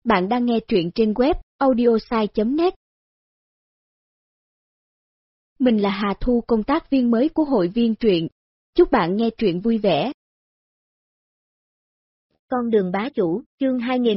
Bạn đang nghe truyện trên web audiosai.net. Mình là Hà Thu, công tác viên mới của hội viên truyện. Chúc bạn nghe truyện vui vẻ. Con đường bá chủ, chương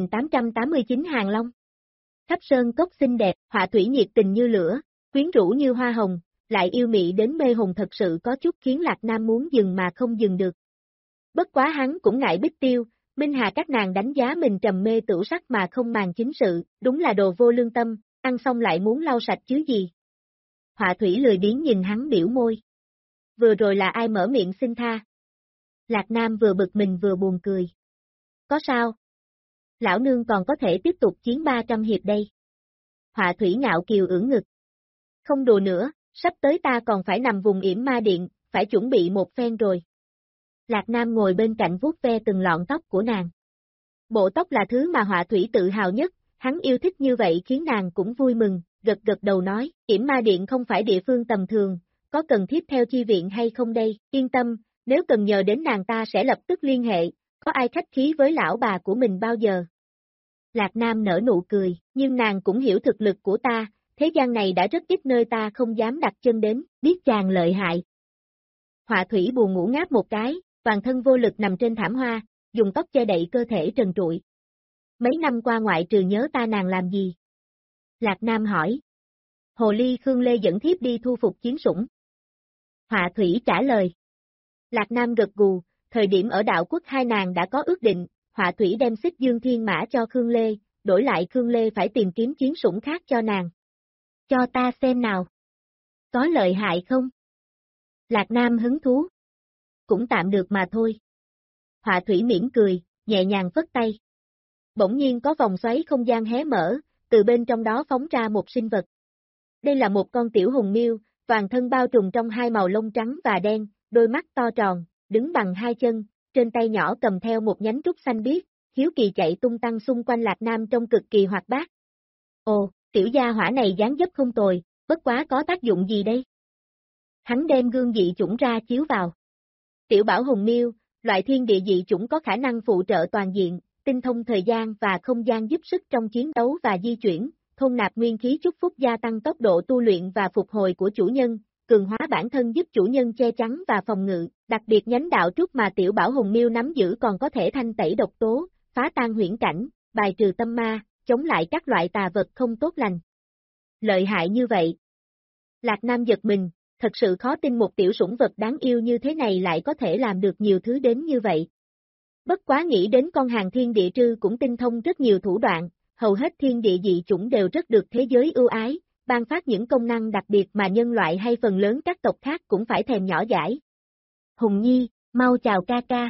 2889 Hàng Long. Khắp sơn cốc xinh đẹp, họa thủy nhiệt tình như lửa, quyến rũ như hoa hồng, lại yêu mị đến mê hồn, thật sự có chút khiến Lạc Nam muốn dừng mà không dừng được. Bất quá hắn cũng ngại Bích Tiêu, Minh Hà các nàng đánh giá mình trầm mê tửu sắc mà không màng chính sự, đúng là đồ vô lương tâm, ăn xong lại muốn lau sạch chứ gì. Họa thủy lười biếng nhìn hắn biểu môi. Vừa rồi là ai mở miệng xin tha? Lạc Nam vừa bực mình vừa buồn cười. Có sao? Lão nương còn có thể tiếp tục chiến 300 hiệp đây. Họa thủy ngạo kiều ưỡn ngực. Không đùa nữa, sắp tới ta còn phải nằm vùng yểm ma điện, phải chuẩn bị một phen rồi. Lạc Nam ngồi bên cạnh vuốt ve từng lọn tóc của nàng. Bộ tóc là thứ mà họa thủy tự hào nhất, hắn yêu thích như vậy khiến nàng cũng vui mừng, gật gật đầu nói, yểm ma điện không phải địa phương tầm thường, có cần thiết theo chi viện hay không đây, yên tâm, nếu cần nhờ đến nàng ta sẽ lập tức liên hệ, có ai khách khí với lão bà của mình bao giờ. Lạc Nam nở nụ cười, nhưng nàng cũng hiểu thực lực của ta, thế gian này đã rất ít nơi ta không dám đặt chân đến, biết chàng lợi hại. Họa thủy buồn ngủ ngáp một cái, toàn thân vô lực nằm trên thảm hoa, dùng tóc che đậy cơ thể trần trụi. Mấy năm qua ngoại trừ nhớ ta nàng làm gì? Lạc Nam hỏi. Hồ ly Khương Lê dẫn thiếp đi thu phục chiến sủng. Họa thủy trả lời. Lạc Nam gật gù, thời điểm ở đạo quốc hai nàng đã có ước định, họa thủy đem xích dương thiên mã cho Khương Lê, đổi lại Khương Lê phải tìm kiếm chiến sủng khác cho nàng. Cho ta xem nào. Có lợi hại không? Lạc Nam hứng thú. Cũng tạm được mà thôi. Họa thủy mỉm cười, nhẹ nhàng phất tay. Bỗng nhiên có vòng xoáy không gian hé mở, từ bên trong đó phóng ra một sinh vật. Đây là một con tiểu hùng miêu, toàn thân bao trùm trong hai màu lông trắng và đen, đôi mắt to tròn, đứng bằng hai chân, trên tay nhỏ cầm theo một nhánh trúc xanh biếc, hiếu kỳ chạy tung tăng xung quanh Lạc Nam trông cực kỳ hoạt bát. Ồ, tiểu gia hỏa này dáng dấp không tồi, bất quá có tác dụng gì đây? Hắn đem gương dị chủng ra chiếu vào. Tiểu bảo hùng miêu, loại thiên địa dị chủng có khả năng phụ trợ toàn diện, tinh thông thời gian và không gian, giúp sức trong chiến đấu và di chuyển, thôn nạp nguyên khí chúc phúc, gia tăng tốc độ tu luyện và phục hồi của chủ nhân, cường hóa bản thân giúp chủ nhân che chắn và phòng ngự, đặc biệt nhánh đạo trúc mà tiểu bảo hùng miêu nắm giữ còn có thể thanh tẩy độc tố, phá tan huyễn cảnh, bài trừ tâm ma, chống lại các loại tà vật không tốt lành. Lợi hại như vậy. Lạc Nam giật mình, thật sự khó tin một tiểu sủng vật đáng yêu như thế này lại có thể làm được nhiều thứ đến như vậy. Bất quá nghĩ đến con hàng thiên địa trư cũng tinh thông rất nhiều thủ đoạn, hầu hết thiên địa dị chủng đều rất được thế giới ưu ái, ban phát những công năng đặc biệt mà nhân loại hay phần lớn các tộc khác cũng phải thèm nhỏ dãi. Hùng Nhi, mau chào ca ca.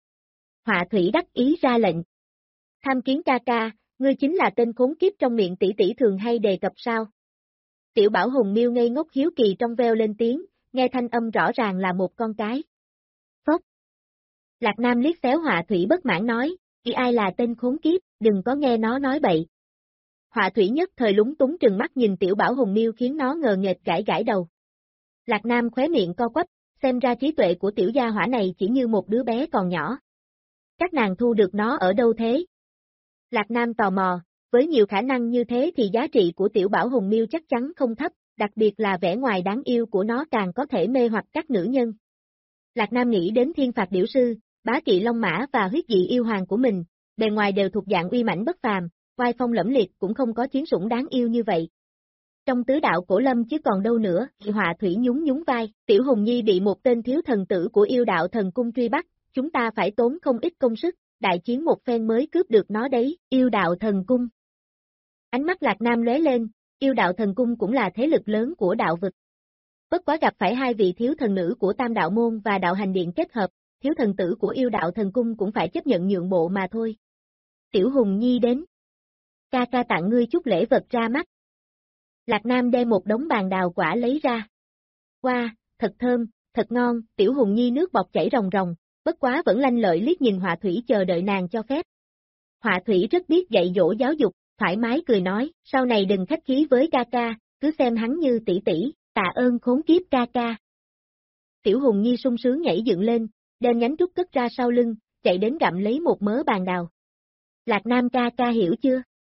Họa thủy đắc ý ra lệnh. Tham kiến ca ca, ngươi chính là tên khốn kiếp trong miệng tỷ tỷ thường hay đề cập sao? Tiểu bảo hùng miêu ngây ngốc hiếu kỳ trong veo lên tiếng, nghe thanh âm rõ ràng là một con cái. Phốc. Lạc Nam liếc xéo họa thủy bất mãn nói, ai là tên khốn kiếp, đừng có nghe nó nói bậy. Họa thủy nhất thời lúng túng trừng mắt nhìn tiểu bảo hùng miêu khiến nó ngờ nghệch gãi gãi đầu. Lạc Nam khóe miệng co quắp, xem ra trí tuệ của tiểu gia hỏa này chỉ như một đứa bé còn nhỏ. Các nàng thu được nó ở đâu thế? Lạc Nam tò mò, với nhiều khả năng như thế thì giá trị của tiểu bảo hùng miêu chắc chắn không thấp, đặc biệt là vẻ ngoài đáng yêu của nó càng có thể mê hoặc các nữ nhân. Lạc Nam nghĩ đến thiên phạt điểu sư, bá kỵ long mã và huyết dị yêu hoàng của mình, bề ngoài đều thuộc dạng uy mãnh bất phàm, oai phong lẫm liệt, cũng không có chiến sủng đáng yêu như vậy. Trong tứ đạo cổ lâm chứ còn đâu nữa, họa thủy nhún nhún vai, tiểu hùng nhi bị một tên thiếu thần tử của yêu đạo thần cung truy bắt, chúng ta phải tốn không ít công sức, đại chiến một phen mới cướp được nó đấy, yêu đạo thần cung. Ánh mắt Lạc Nam lóe lên, yêu đạo thần cung cũng là thế lực lớn của đạo vực. Bất quá gặp phải hai vị thiếu thần nữ của Tam đạo môn và đạo hành điện kết hợp, thiếu thần tử của yêu đạo thần cung cũng phải chấp nhận nhượng bộ mà thôi. Tiểu hùng nhi đến. Ca ca tặng ngươi chút lễ vật ra mắt. Lạc Nam đem một đống bàn đào quả lấy ra. Wow, thật thơm, thật ngon, tiểu hùng nhi nước bọt chảy ròng ròng, bất quá vẫn lanh lợi liếc nhìn họa thủy chờ đợi nàng cho phép. Họa thủy rất biết dạy dỗ giáo dục, thoải mái cười nói, sau này đừng khách khí với ca ca, cứ xem hắn như tỷ tỷ, tạ ơn khốn kiếp ca ca. Tiểu hùng nhi sung sướng nhảy dựng lên, đem nhánh trúc cất ra sau lưng, chạy đến gặm lấy một mớ bàn đào. Lạc Nam ca ca hiểu chưa?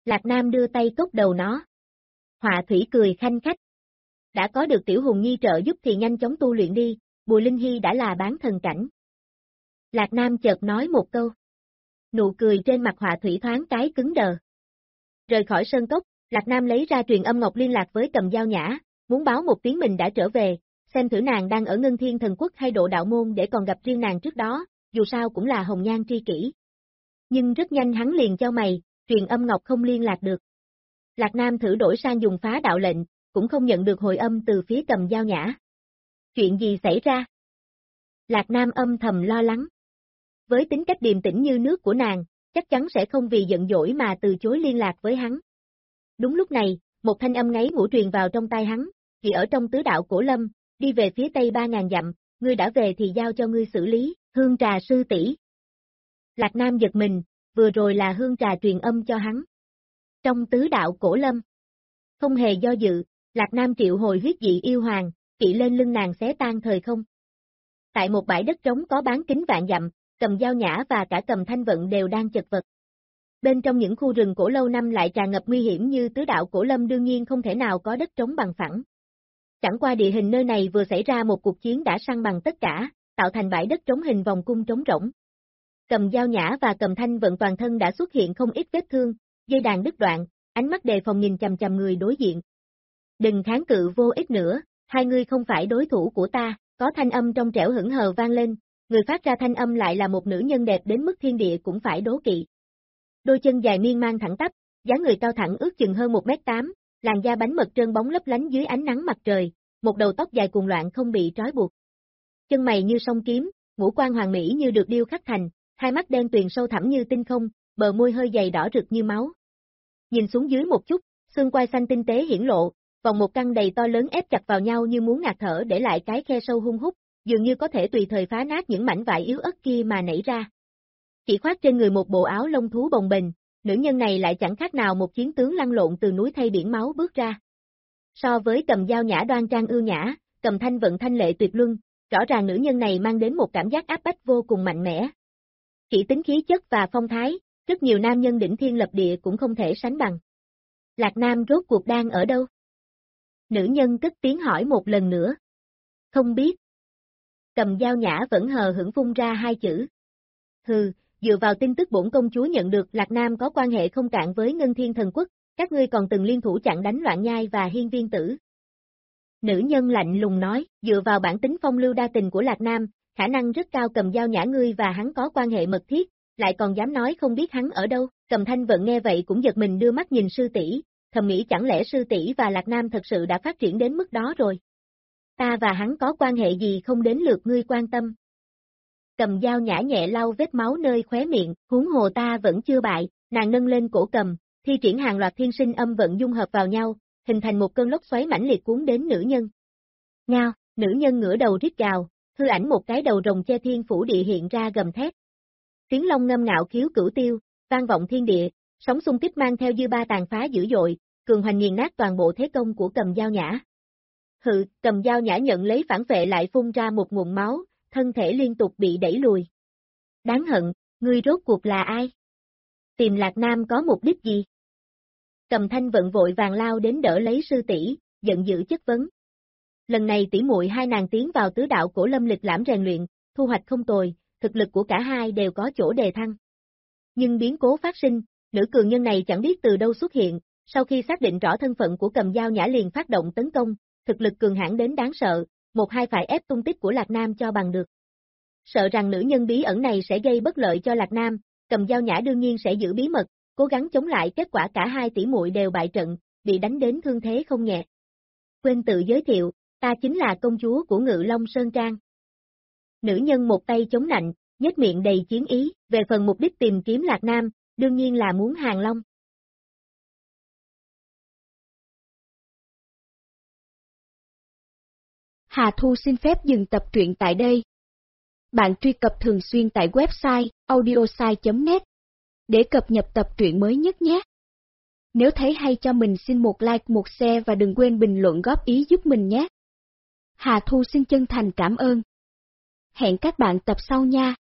Lạc Nam đưa tay cốc đầu nó. Họa thủy cười khanh khách. Đã có được Tiểu Hùng Nhi trợ giúp thì nhanh chóng tu luyện đi, Bùi Linh Hy đã là bán thần cảnh. Lạc Nam chợt nói một câu. Nụ cười trên mặt họa thủy thoáng cái cứng đờ. Rời khỏi sơn cốc, Lạc Nam lấy ra truyền âm ngọc liên lạc với Cầm Dao Nhã, muốn báo một tiếng mình đã trở về, xem thử nàng đang ở Ngân Thiên Thần Quốc hay Độ Đạo Môn để còn gặp riêng nàng trước đó, dù sao cũng là hồng nhan tri kỷ. Nhưng rất nhanh hắn liền chau mày, truyền âm ngọc không liên lạc được. Lạc Nam thử đổi sang dùng phá đạo lệnh, cũng không nhận được hồi âm từ phía Cầm Dao Nhã. Chuyện gì xảy ra? Lạc Nam âm thầm lo lắng. Với tính cách điềm tĩnh như nước của nàng, chắc chắn sẽ không vì giận dỗi mà từ chối liên lạc với hắn. Đúng lúc này, một thanh âm ngáy ngủ truyền vào trong tai hắn, "Chị ở trong tứ đạo Cổ Lâm, đi về phía tây 3000 dặm, ngươi đã về thì giao cho ngươi xử lý, Hương Trà sư tỷ." Lạc Nam giật mình, vừa rồi là Hương Trà truyền âm cho hắn. Trong tứ đạo Cổ Lâm, không hề do dự, Lạc Nam triệu hồi huyết dị yêu hoàng, kỵ lên lưng nàng xé tan thời không. Tại một bãi đất trống có bán kính vạn dặm, Cầm Dao Nhã và cả Cầm Thanh Vận đều đang chật vật. Bên trong những khu rừng cổ lâu năm lại tràn ngập nguy hiểm như tứ đạo Cổ Lâm, đương nhiên không thể nào có đất trống bằng phẳng. Chẳng qua địa hình nơi này vừa xảy ra một cuộc chiến đã săn bằng tất cả, tạo thành bãi đất trống hình vòng cung trống rỗng. Cầm Dao Nhã và Cầm Thanh Vận toàn thân đã xuất hiện không ít vết thương, dây đàn đứt đoạn, ánh mắt đề phòng nhìn chằm chằm người đối diện. "Đừng kháng cự vô ích nữa, hai người không phải đối thủ của ta." Có thanh âm trong trẻo hững hờ vang lên, người phát ra thanh âm lại là một nữ nhân đẹp đến mức thiên địa cũng phải đố kỵ. Đôi chân dài miên man thẳng tắp, dáng người cao thẳng ước chừng hơn 1m8, làn da bánh mật trơn bóng lấp lánh dưới ánh nắng mặt trời, một đầu tóc dài cuồng loạn không bị trói buộc. Chân mày như song kiếm, ngũ quan hoàn mỹ như được điêu khắc thành, hai mắt đen tuyền sâu thẳm như tinh không, bờ môi hơi dày đỏ rực như máu. Nhìn xuống dưới một chút, xương quai xanh tinh tế hiển lộ, vòng một căng đầy to lớn ép chặt vào nhau như muốn ngạt thở để lại cái khe sâu hun hút, dường như có thể tùy thời phá nát những mảnh vải yếu ớt kia mà nảy ra. Chỉ khoác trên người một bộ áo lông thú bồng bềnh, nữ nhân này lại chẳng khác nào một chiến tướng lăn lộn từ núi thây biển máu bước ra. So với Cầm Dao Nhã đoan trang ưu nhã, Cầm Thanh Vận thanh lệ tuyệt luân, rõ ràng nữ nhân này mang đến một cảm giác áp bách vô cùng mạnh mẽ. Chỉ tính khí chất và phong thái, rất nhiều nam nhân đỉnh thiên lập địa cũng không thể sánh bằng. Lạc Nam rốt cuộc đang ở đâu? Nữ nhân cất tiếng hỏi một lần nữa. Không biết. Cầm Dao Nhã vẫn hờ hững phun ra hai chữ. Hừ, dựa vào tin tức bổn công chúa nhận được, Lạc Nam có quan hệ không cạn với Ngân Thiên Thần Quốc, các ngươi còn từng liên thủ chặn đánh Loạn Nhai và Hiên Viên Tử. Nữ nhân lạnh lùng nói, dựa vào bản tính phong lưu đa tình của Lạc Nam, khả năng rất cao Cầm Dao Nhã ngươi và hắn có quan hệ mật thiết, lại còn dám nói không biết hắn ở đâu. Cầm Thanh Vận nghe vậy cũng giật mình đưa mắt nhìn sư tỷ, thầm nghĩ chẳng lẽ sư tỷ và Lạc Nam thật sự đã phát triển đến mức đó rồi. Ta và hắn có quan hệ gì không đến lượt ngươi quan tâm. Cầm Dao Nhã nhẹ lau vết máu nơi khóe miệng, huống hồ ta vẫn chưa bại, nàng nâng lên cổ cầm, thi triển hàng loạt thiên sinh âm vận dung hợp vào nhau, hình thành một cơn lốc xoáy mãnh liệt cuốn đến nữ nhân. Ngao, nữ nhân ngửa đầu rít gào, hư ảnh một cái đầu rồng che thiên phủ địa hiện ra gầm thét. Tiếng long ngâm ngạo khiếu cửu tiêu, vang vọng thiên địa, sóng xung kích mang theo dư ba tàn phá dữ dội, cường hoành nghiền nát toàn bộ thế công của Cầm Dao Nhã. Hự, Cầm Dao Nhã nhận lấy phản vệ lại phun ra một nguồn máu, thân thể liên tục bị đẩy lùi. Đáng hận, ngươi rốt cuộc là ai? Tìm Lạc Nam có mục đích gì? Cầm Thanh Vận vội vàng lao đến đỡ lấy sư tỷ, giận dữ chất vấn. Lần này tỷ muội hai nàng tiến vào tứ đạo Cổ Lâm lịch lãm rèn luyện, thu hoạch không tồi, thực lực của cả hai đều có chỗ đề thăng. Nhưng biến cố phát sinh, nữ cường nhân này chẳng biết từ đâu xuất hiện, sau khi xác định rõ thân phận của Cầm Dao Nhã liền phát động tấn công, thực lực cường hãn đến đáng sợ, một hai phải ép tung tích của Lạc Nam cho bằng được. Sợ rằng nữ nhân bí ẩn này sẽ gây bất lợi cho Lạc Nam, Cầm Dao Nhã đương nhiên sẽ giữ bí mật, cố gắng chống lại, kết quả cả hai tỷ muội đều bại trận, bị đánh đến thương thế không nhẹ. Quên tự giới thiệu, ta chính là công chúa của Ngự Long Sơn Trang. Nữ nhân một tay chống nạnh, nhếch miệng đầy chiến ý, về phần mục đích tìm kiếm Lạc Nam, đương nhiên là muốn hàng long. Hà Thu xin phép dừng tập truyện tại đây. Bạn truy cập thường xuyên tại website audiosai.net để cập nhật tập truyện mới nhất nhé. Nếu thấy hay cho mình xin một like, một share và đừng quên bình luận góp ý giúp mình nhé. Hà Thu xin chân thành cảm ơn. Hẹn các bạn tập sau nha.